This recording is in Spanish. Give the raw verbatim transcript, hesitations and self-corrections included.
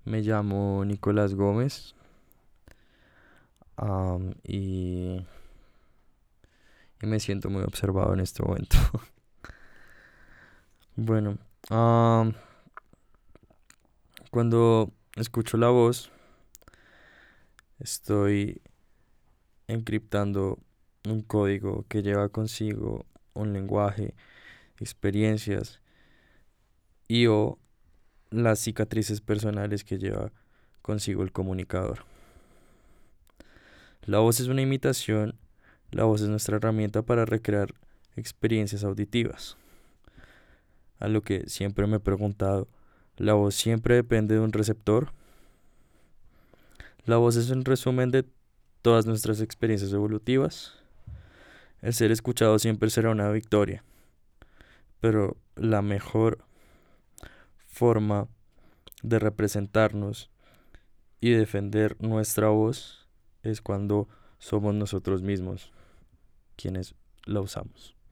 Me llamo Nicolás Gómez, am, y, y me siento muy observado en este momento. Bueno, am, cuando escucho la voz, estoy encriptando un código que lleva consigo un lenguaje, experiencias y o las cicatrices personales que lleva consigo el comunicador. La voz es una imitación, la voz es nuestra herramienta para recrear experiencias auditivas. A lo que siempre me he preguntado, ¿la voz siempre depende de un receptor? La voz es un resumen de todas nuestras experiencias evolutivas. El ser escuchado siempre será una victoria, pero la mejor forma de representarnos y defender nuestra voz es cuando somos nosotros mismos quienes la usamos.